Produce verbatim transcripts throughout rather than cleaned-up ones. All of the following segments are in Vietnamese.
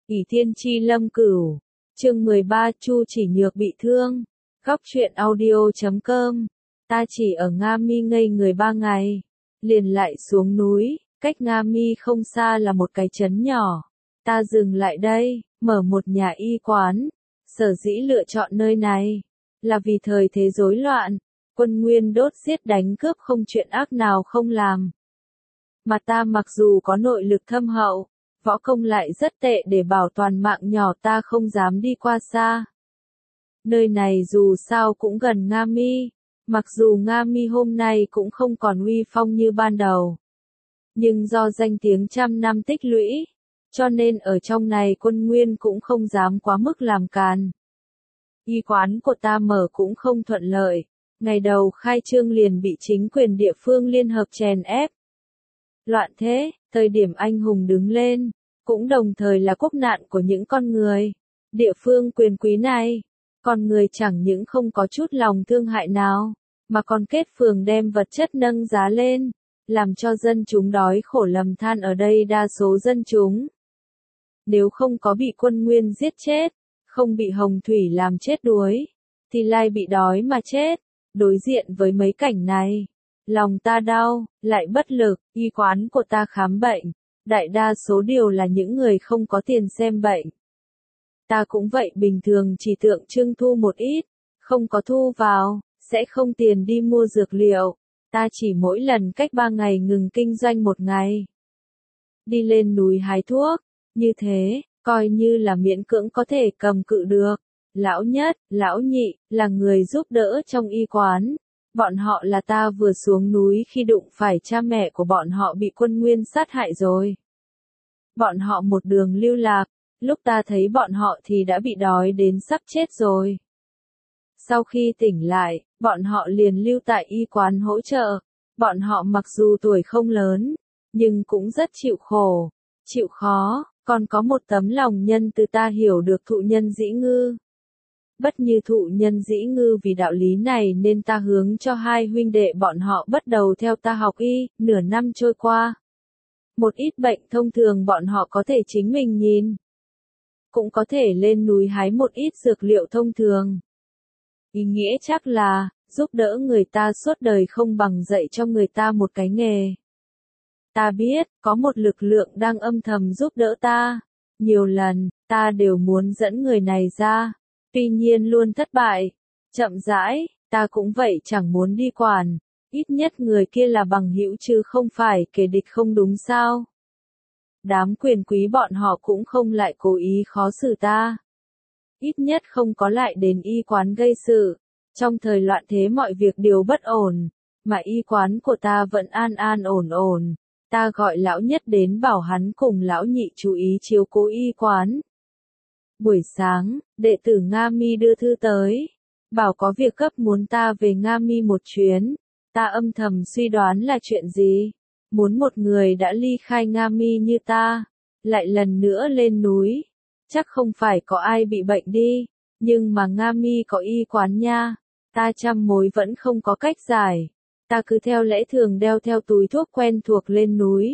ỷ thiên chi lâm cửu, chương mười ba Chu Chỉ Nhược bị thương. Góc truyện audio chấm com. Ta chỉ ở Nga Mi ngây người ba ngày, liền lại xuống núi, cách Nga Mi không xa là một cái trấn nhỏ. Ta dừng lại đây, mở một nhà y quán. Sở dĩ lựa chọn nơi này là vì thời thế rối loạn, quân nguyên đốt giết đánh cướp không chuyện ác nào không làm. Mà ta mặc dù có nội lực thâm hậu, võ công lại rất tệ, để bảo toàn mạng nhỏ ta không dám đi qua xa. Nơi này dù sao cũng gần Nga Mi, mặc dù Nga Mi hôm nay cũng không còn uy phong như ban đầu, nhưng do danh tiếng trăm năm tích lũy, cho nên ở trong này quân nguyên cũng không dám quá mức làm càn. Y quán của ta mở cũng không thuận lợi, ngày đầu khai trương liền bị chính quyền địa phương liên hợp chèn ép. Loạn thế, thời điểm anh hùng đứng lên, cũng đồng thời là quốc nạn của những con người địa phương quyền quý này. Con người chẳng những không có chút lòng thương hại nào, mà còn kết phường đem vật chất nâng giá lên, làm cho dân chúng đói khổ lầm than. Ở đây đa số dân chúng, nếu không có bị quân nguyên giết chết, không bị hồng thủy làm chết đuối, thì lai bị đói mà chết. Đối diện với mấy cảnh này, lòng ta đau, lại bất lực. Y quán của ta khám bệnh, đại đa số đều là những người không có tiền xem bệnh. Ta cũng vậy, bình thường chỉ tượng trưng thu một ít, không có thu vào, sẽ không tiền đi mua dược liệu. Ta chỉ mỗi lần cách ba ngày ngừng kinh doanh một ngày, đi lên núi hái thuốc, như thế, coi như là miễn cưỡng có thể cầm cự được. Lão nhất, lão nhị, là người giúp đỡ trong y quán. Bọn họ là ta vừa xuống núi khi đụng phải cha mẹ của bọn họ bị quân nguyên sát hại rồi. Bọn họ một đường lưu lạc, lúc ta thấy bọn họ thì đã bị đói đến sắp chết rồi. Sau khi tỉnh lại, bọn họ liền lưu tại y quán hỗ trợ. Bọn họ mặc dù tuổi không lớn, nhưng cũng rất chịu khổ, chịu khó, còn có một tấm lòng nhân từ. Ta hiểu được thụ nhân dĩ ngư, bất như thụ nhân dĩ ngư, vì đạo lý này nên ta hướng cho hai huynh đệ bọn họ bắt đầu theo ta học y. Nửa năm trôi qua, một ít bệnh thông thường bọn họ có thể chính mình nhìn, cũng có thể lên núi hái một ít dược liệu thông thường. Ý nghĩa chắc là giúp đỡ người ta suốt đời không bằng dạy cho người ta một cái nghề. Ta biết, có một lực lượng đang âm thầm giúp đỡ ta. Nhiều lần, ta đều muốn dẫn người này ra, tuy nhiên luôn thất bại. Chậm rãi, ta cũng vậy, chẳng muốn đi quản. Ít nhất người kia là bằng hữu chứ không phải kẻ địch, không đúng sao? Đám quyền quý bọn họ cũng không lại cố ý khó xử ta. Ít nhất không có lại đến y quán gây sự. Trong thời loạn thế mọi việc đều bất ổn, mà y quán của ta vẫn an an ổn ổn. Ta gọi lão nhất đến bảo hắn cùng lão nhị chú ý chiếu cố y quán. Buổi sáng, đệ tử Nga Mi đưa thư tới, bảo có việc gấp muốn ta về Nga Mi một chuyến. Ta âm thầm suy đoán là chuyện gì. Muốn một người đã ly khai Nga Mi như ta, lại lần nữa lên núi, chắc không phải có ai bị bệnh đi. Nhưng mà Nga Mi có y quán nha. Ta trăm mối vẫn không có cách giải. Ta cứ theo lẽ thường đeo theo túi thuốc quen thuộc lên núi.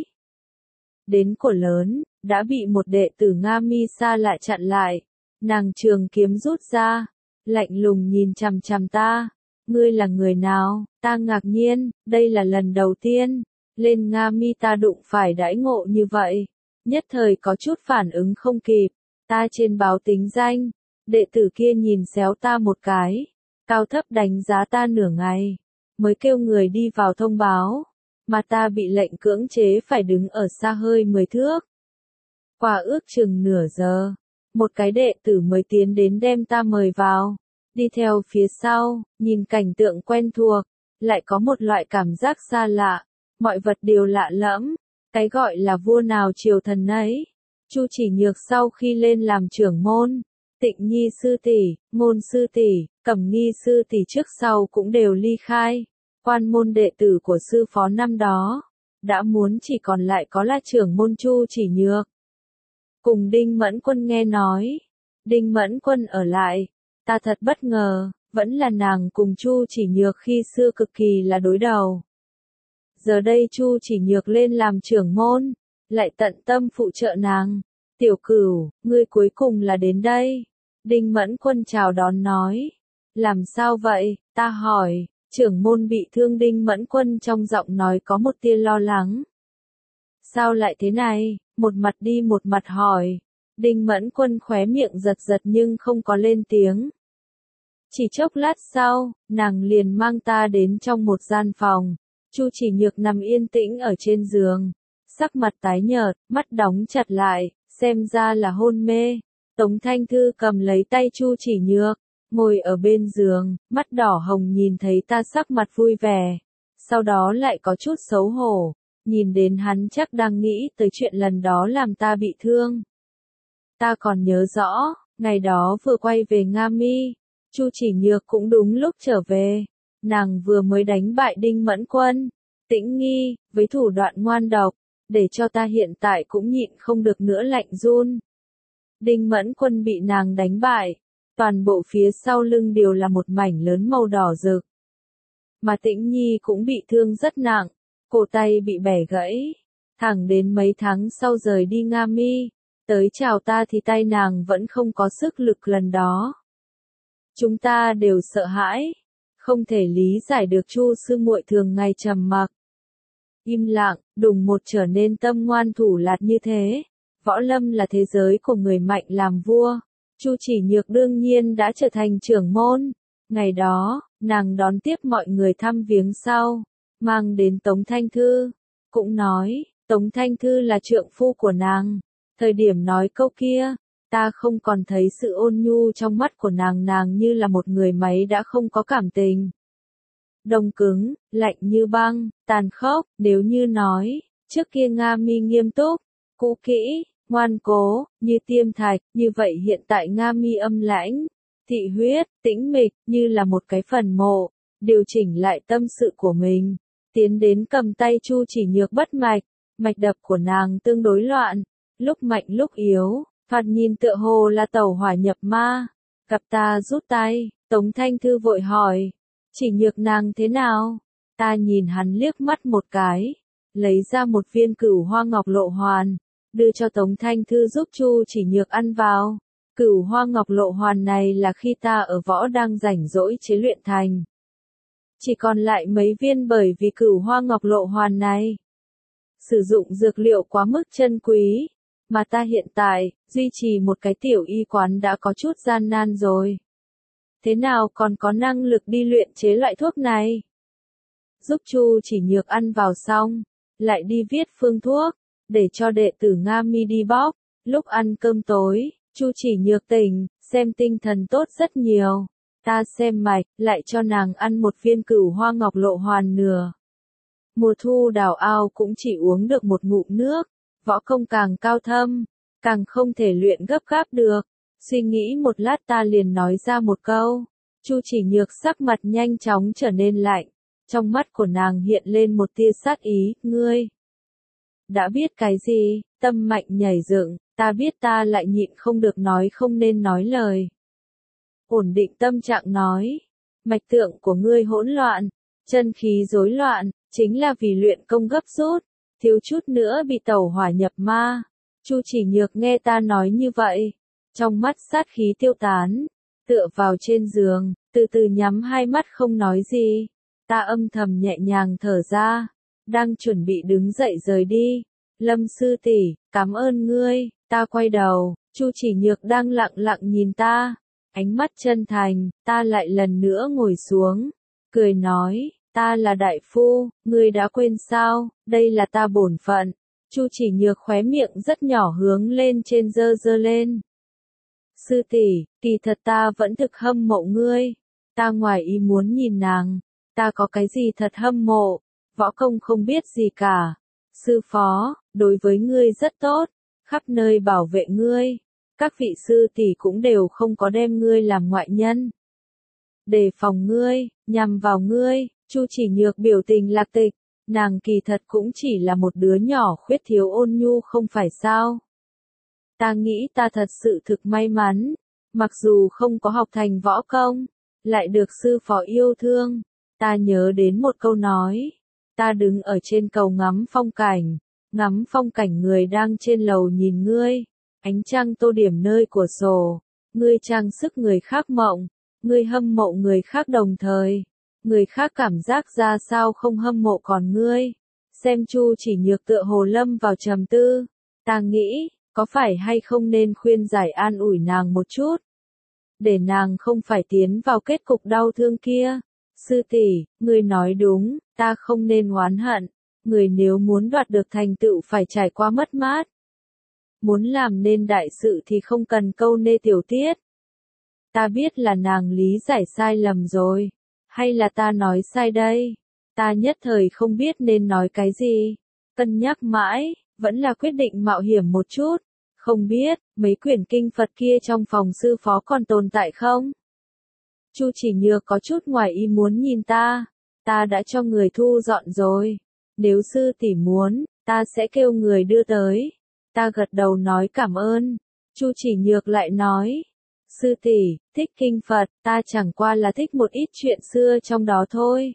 Đến cổ lớn, đã bị một đệ tử Nga Mi xa lạ chặn lại. Nàng trường kiếm rút ra, lạnh lùng nhìn chằm chằm ta. Ngươi là người nào? Ta ngạc nhiên, đây là lần đầu tiên lên Nga Mi ta đụng phải đãi ngộ như vậy. Nhất thời có chút phản ứng không kịp. Ta trên báo tính danh. Đệ tử kia nhìn xéo ta một cái, cao thấp đánh giá ta nửa ngày, mới kêu người đi vào thông báo. Mà ta bị lệnh cưỡng chế phải đứng ở xa hơi mười thước. Qua ước chừng nửa giờ, một cái đệ tử mới tiến đến đem ta mời vào. Đi theo phía sau, nhìn cảnh tượng quen thuộc, lại có một loại cảm giác xa lạ. Mọi vật đều lạ lẫm. Cái gọi là vua nào triều thần ấy. Chu Chỉ Nhược sau khi lên làm trưởng môn, Tịnh Nhi sư tỷ, Ngôn sư tỷ, Cẩm Nghi sư tỷ trước sau cũng đều ly khai. Quan môn đệ tử của sư phó năm đó, đã muốn chỉ còn lại có là trưởng môn Chu Chỉ Nhược. Cùng Đinh Mẫn Quân nghe nói, Đinh Mẫn Quân ở lại, ta thật bất ngờ, vẫn là nàng cùng Chu Chỉ Nhược khi xưa cực kỳ là đối đầu. Giờ đây Chu Chỉ Nhược lên làm trưởng môn, lại tận tâm phụ trợ nàng. Tiểu Cửu, ngươi cuối cùng là đến đây. Đinh Mẫn Quân chào đón nói. Làm sao vậy, ta hỏi, trưởng môn bị thương. Đinh Mẫn Quân trong giọng nói có một tia lo lắng. Sao lại thế này, một mặt đi một mặt hỏi. Đinh Mẫn Quân khóe miệng giật giật nhưng không có lên tiếng. Chỉ chốc lát sau, nàng liền mang ta đến trong một gian phòng. Chu Chỉ Nhược nằm yên tĩnh ở trên giường, sắc mặt tái nhợt, mắt đóng chặt lại, xem ra là hôn mê. Tống Thanh Thư cầm lấy tay Chu Chỉ Nhược, ngồi ở bên giường, mắt đỏ hồng nhìn thấy ta sắc mặt vui vẻ. Sau đó lại có chút xấu hổ, nhìn đến hắn chắc đang nghĩ tới chuyện lần đó làm ta bị thương. Ta còn nhớ rõ, ngày đó vừa quay về Nga Mi, Chu Chỉ Nhược cũng đúng lúc trở về. Nàng vừa mới đánh bại Đinh Mẫn Quân, Tĩnh Nghi, với thủ đoạn ngoan độc, để cho ta hiện tại cũng nhịn không được nữa lạnh run. Đinh Mẫn Quân bị nàng đánh bại, toàn bộ phía sau lưng đều là một mảnh lớn màu đỏ rực. Mà Tĩnh Nhi cũng bị thương rất nặng, cổ tay bị bẻ gãy, thẳng đến mấy tháng sau rời đi Nga Mi, tới chào ta thì tay nàng vẫn không có sức lực lần đó. Chúng ta đều sợ hãi, không thể lý giải được Chu sư muội thường ngày trầm mặc, im lặng, đùng một trở nên tâm ngoan thủ lạt như thế. Võ lâm là thế giới của người mạnh làm vua. Chu Chỉ Nhược đương nhiên đã trở thành trưởng môn. Ngày đó, nàng đón tiếp mọi người thăm viếng sau, mang đến Tống Thanh Thư, cũng nói, Tống Thanh Thư là trượng phu của nàng. Thời điểm nói câu kia, ta không còn thấy sự ôn nhu trong mắt của nàng, nàng như là một người máy đã không có cảm tình. Đông cứng, lạnh như băng, tàn khốc. Nếu như nói, trước kia Nga Mi nghiêm túc, cũ kỹ, ngoan cố, như tiêm thạch, như vậy hiện tại Nga Mi âm lãnh, thị huyết, tĩnh mịch, như là một cái phần mộ, điều chỉnh lại tâm sự của mình, tiến đến cầm tay Chu Chỉ Nhược bất mạch, mạch đập của nàng tương đối loạn, lúc mạnh lúc yếu, thoạt nhìn tựa hồ là tẩu hỏa nhập ma. Gặp ta rút tay, Tống Thanh Thư vội hỏi, Chỉ Nhược nàng thế nào? Ta nhìn hắn liếc mắt một cái, lấy ra một viên Cửu Hoa Ngọc Lộ Hoàn, đưa cho Tống Thanh Thư giúp Chu Chỉ Nhược ăn vào. Cửu Hoa Ngọc Lộ Hoàn này là khi ta ở võ đang rảnh rỗi chế luyện thành. Chỉ còn lại mấy viên bởi vì Cửu Hoa Ngọc Lộ Hoàn này sử dụng dược liệu quá mức chân quý, mà ta hiện tại duy trì một cái tiểu y quán đã có chút gian nan rồi. Thế nào còn có năng lực đi luyện chế loại thuốc này? Giúp Chu Chỉ Nhược ăn vào xong, lại đi viết phương thuốc, để cho đệ tử Nga Mi đi bóc. Lúc ăn cơm tối, Chu Chỉ Nhược tỉnh, xem tinh thần tốt rất nhiều. Ta xem mạch, lại cho nàng ăn một viên Cửu Hoa Ngọc Lộ Hoàn nửa. Mùa thu đào ao cũng chỉ uống được một ngụm nước, võ công càng cao thâm, càng không thể luyện gấp gáp được. Suy nghĩ một lát ta liền nói ra một câu. Chu Chỉ Nhược sắc mặt nhanh chóng trở nên lạnh, trong mắt của nàng hiện lên một tia sát ý. Ngươi đã biết cái gì? Tâm mạnh nhảy dựng, ta biết ta lại nhịn không được nói không nên nói lời. Ổn định tâm trạng nói, mạch tượng của ngươi hỗn loạn, chân khí rối loạn, chính là vì luyện công gấp rút, thiếu chút nữa bị tẩu hỏa nhập ma. Chu Chỉ Nhược nghe ta nói như vậy, trong mắt sát khí tiêu tán, tựa vào trên giường, từ từ nhắm hai mắt không nói gì. Ta âm thầm nhẹ nhàng thở ra, đang chuẩn bị đứng dậy rời đi. Lâm sư tỷ, cảm ơn ngươi. Ta quay đầu, Chu Chỉ Nhược đang lặng lặng nhìn ta, ánh mắt chân thành. Ta lại lần nữa ngồi xuống, cười nói, ta là đại phu, ngươi đã quên sao, đây là ta bổn phận. Chu Chỉ Nhược khóe miệng rất nhỏ hướng lên trên dơ dơ lên. Sư tỷ, kỳ thật ta vẫn thực hâm mộ ngươi. Ta ngoài ý muốn nhìn nàng, ta có cái gì thật hâm mộ, võ công không biết gì cả. Sư phó, đối với ngươi rất tốt, khắp nơi bảo vệ ngươi. Các vị sư tỷ cũng đều không có đem ngươi làm ngoại nhân. Đề phòng ngươi, nhằm vào ngươi. Chu Chỉ Nhược biểu tình lạc tịch, nàng kỳ thật cũng chỉ là một đứa nhỏ khuyết thiếu ôn nhu không phải sao. Ta nghĩ ta thật sự thực may mắn, mặc dù không có học thành võ công, lại được sư phó yêu thương. Ta nhớ đến một câu nói, ta đứng ở trên cầu ngắm phong cảnh, ngắm phong cảnh người đang trên lầu nhìn ngươi, Ánh trăng tô điểm nơi của sổ, ngươi trang sức người khác mộng, ngươi hâm mộ người khác đồng thời, người khác cảm giác ra sao không hâm mộ còn ngươi. Xem Chu Chỉ Nhược tựa hồ lâm vào trầm tư, ta nghĩ, có phải hay không nên khuyên giải an ủi nàng một chút, để nàng không phải tiến vào kết cục đau thương kia. Sư tỷ, ngươi nói đúng, ta không nên oán hận, người nếu muốn đoạt được thành tựu phải trải qua mất mát. Muốn làm nên đại sự thì không cần câu nệ tiểu tiết. Ta biết là nàng lý giải sai lầm rồi, hay là ta nói sai đây? Ta nhất thời không biết nên nói cái gì, cân nhắc mãi, vẫn là quyết định mạo hiểm một chút. Không biết, mấy quyển kinh Phật kia trong phòng sư phó còn tồn tại không? Chu Chỉ Nhược có chút ngoài ý muốn nhìn ta, ta đã cho người thu dọn rồi. Nếu sư tỷ muốn, ta sẽ kêu người đưa tới. Ta gật đầu nói cảm ơn. Chu Chỉ Nhược lại nói, sư tỷ, thích kinh Phật, ta chẳng qua là thích một ít chuyện xưa trong đó thôi.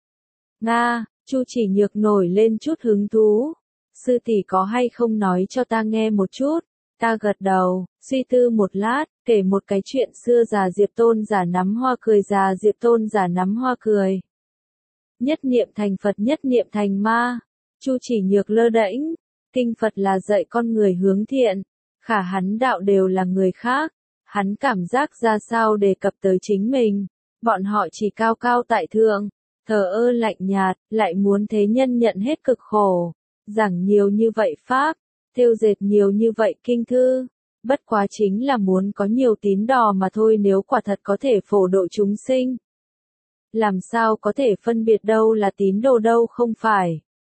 Nga, Chu Chỉ Nhược nổi lên chút hứng thú. Sư tỷ có hay không nói cho ta nghe một chút? Ta gật đầu, suy tư một lát, kể một cái chuyện xưa già Diệp Tôn giả nắm hoa cười già Diệp Tôn giả nắm hoa cười. Nhất niệm thành Phật nhất niệm thành ma. Chu Chỉ Nhược lơ đễnh, kinh Phật là dạy con người hướng thiện, khả hắn đạo đều là người khác. Hắn cảm giác ra sao đề cập tới chính mình, bọn họ chỉ cao cao tại thượng, thờ ơ lạnh nhạt, lại muốn thế nhân nhận hết cực khổ, giảng nhiều như vậy pháp, thêu dệt nhiều như vậy kinh thư, bất quá chính là muốn có nhiều tín đồ mà thôi. Nếu quả thật có thể phổ độ chúng sinh, làm sao có thể phân biệt đâu là tín đồ đâu không phải.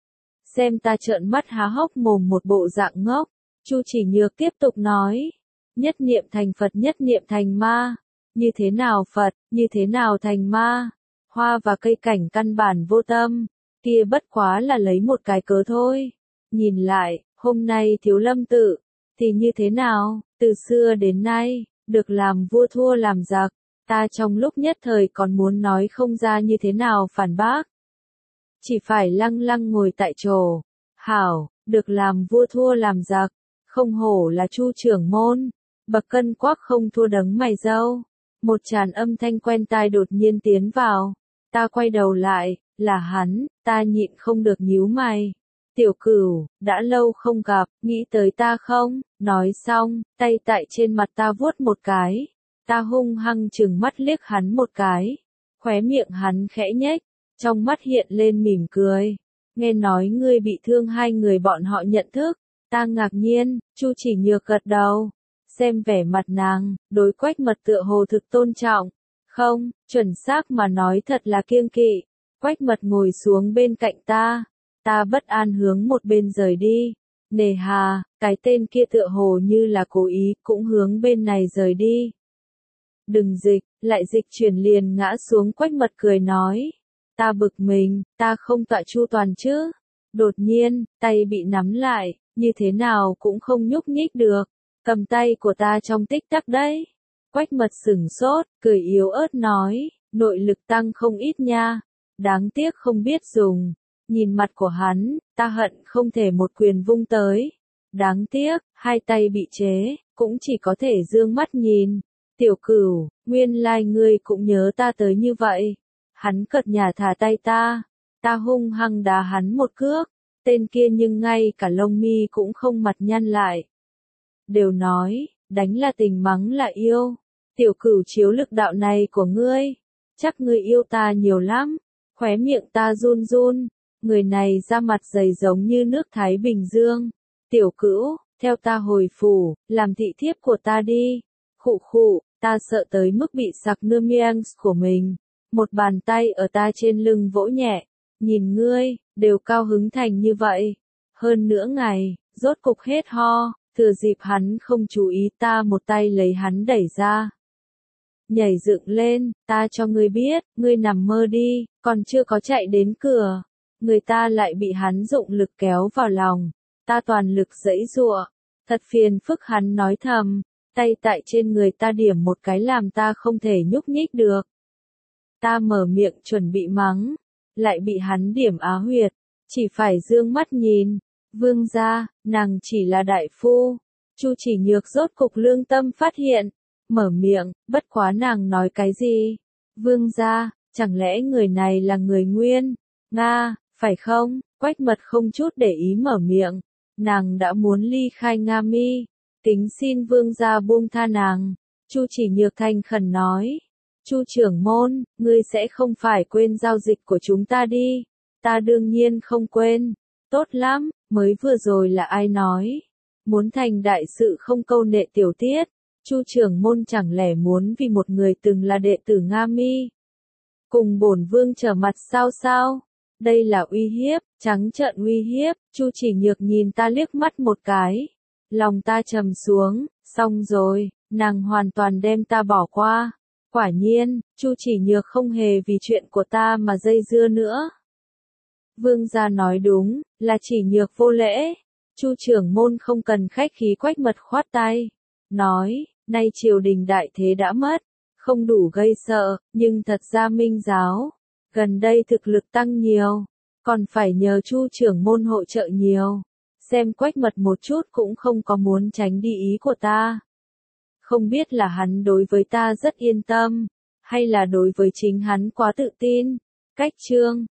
Xem ta trợn mắt há hốc mồm một bộ dạng ngốc. Chu Chỉ Nhược tiếp tục nói, nhất niệm thành Phật nhất niệm thành ma. Như thế nào Phật, như thế nào thành ma? Hoa và cây cảnh căn bản vô tâm, kia bất quá là lấy một cái cớ thôi. Nhìn lại, hôm nay Thiếu Lâm tự, thì như thế nào? Từ xưa đến nay, được làm vua thua làm giặc. Ta trong lúc nhất thời còn muốn nói không ra như thế nào phản bác. Chỉ phải lăng lăng ngồi tại chỗ. Hảo, được làm vua thua làm giặc. Không hổ là Chu trưởng môn. Bậc cân quắc không thua đấng mày râu. Một tràn âm thanh quen tai đột nhiên tiến vào. Ta quay đầu lại, là hắn, ta nhịn không được nhíu mày. Tiểu Cửu, đã lâu không gặp, nghĩ tới ta không? Nói xong, tay tại trên mặt ta vuốt một cái. Ta hung hăng trừng mắt liếc hắn một cái. Khóe miệng hắn khẽ nhếch, trong mắt hiện lên mỉm cười. Nghe nói ngươi bị thương hai người bọn họ nhận thức. Ta ngạc nhiên, Chu Chỉ Nhược gật đầu. Xem vẻ mặt nàng, đối Quách Mật tựa hồ thực tôn trọng. Không, chuẩn xác mà nói thật là kiêng kỵ. Quách Mật ngồi xuống bên cạnh ta. Ta bất an hướng một bên rời đi. Nề hà, cái tên kia tựa hồ như là cố ý, cũng hướng bên này rời đi. Đừng dịch, lại dịch chuyển liền ngã xuống. Quách Mật cười nói. Ta bực mình, ta không tọa chu toàn chứ. Đột nhiên, tay bị nắm lại, như thế nào cũng không nhúc nhích được. Cầm tay của ta trong tích tắc đấy. Quách Mật sửng sốt, cười yếu ớt nói, nội lực tăng không ít nha. Đáng tiếc không biết dùng. Nhìn mặt của hắn, ta hận không thể một quyền vung tới. Đáng tiếc, hai tay bị chế, cũng chỉ có thể dương mắt nhìn. Tiểu Cửu, nguyên lai ngươi cũng nhớ ta tới như vậy. Hắn cợt nhả thả tay ta. Ta hung hăng đá hắn một cước. Tên kia nhưng ngay cả lông mi cũng không mặt nhăn lại. Đều nói, đánh là tình mắng là yêu. Tiểu Cửu chiếu lực đạo này của ngươi. Chắc ngươi yêu ta nhiều lắm. Khóe miệng ta run run. Người này ra mặt dày giống như nước Thái Bình Dương. Tiểu Cửu, theo ta hồi phủ, làm thị thiếp của ta đi. Khụ khụ, ta sợ tới mức bị sặc numiang của mình. Một bàn tay ở ta trên lưng vỗ nhẹ. Nhìn ngươi, đều cao hứng thành như vậy. Hơn nửa ngày, rốt cục hết ho, thừa dịp hắn không chú ý ta một tay lấy hắn đẩy ra. Nhảy dựng lên, ta cho ngươi biết, ngươi nằm mơ đi, còn chưa có chạy đến cửa. Người ta lại bị hắn dụng lực kéo vào lòng. Ta toàn lực giãy giụa. Thật phiền phức hắn nói thầm. Tay tại trên người ta điểm một cái làm ta không thể nhúc nhích được. Ta mở miệng chuẩn bị mắng. Lại bị hắn điểm á huyệt. Chỉ phải dương mắt nhìn. Vương gia, nàng chỉ là đại phu. Chu Chỉ Nhược rốt cục lương tâm phát hiện, mở miệng, bất quá nàng nói cái gì? Vương gia, chẳng lẽ người này là người Nguyên? Nga, phải không? Quách Mật không chút để ý mở miệng, nàng đã muốn ly khai Nga Mi, kính xin vương gia buông tha nàng. Chu Chỉ Nhược thành khẩn nói, Chu trưởng môn, ngươi sẽ không phải quên giao dịch của chúng ta đi? Ta đương nhiên không quên. Tốt lắm, mới vừa rồi là ai nói? Muốn thành đại sự không câu nệ tiểu tiết. Chu trưởng môn chẳng lẽ muốn vì một người từng là đệ tử Nga Mi, cùng bổn vương trở mặt sao sao? Đây là uy hiếp, trắng trợn uy hiếp. Chu Chỉ Nhược nhìn ta liếc mắt một cái, lòng ta trầm xuống, xong rồi, nàng hoàn toàn đem ta bỏ qua. Quả nhiên, Chu Chỉ Nhược không hề vì chuyện của ta mà dây dưa nữa. Vương gia nói đúng, là Chỉ Nhược vô lễ. Chu trưởng môn không cần khách khí. Quách Mật khoát tay, nói, nay triều đình đại thế đã mất, không đủ gây sợ, nhưng thật ra Minh giáo gần đây thực lực tăng nhiều, còn phải nhờ Chu trưởng môn hỗ trợ nhiều. Xem Quách Mật một chút cũng không có muốn tránh đi ý của ta. Không biết là hắn đối với ta rất yên tâm, hay là đối với chính hắn quá tự tin. Cách chương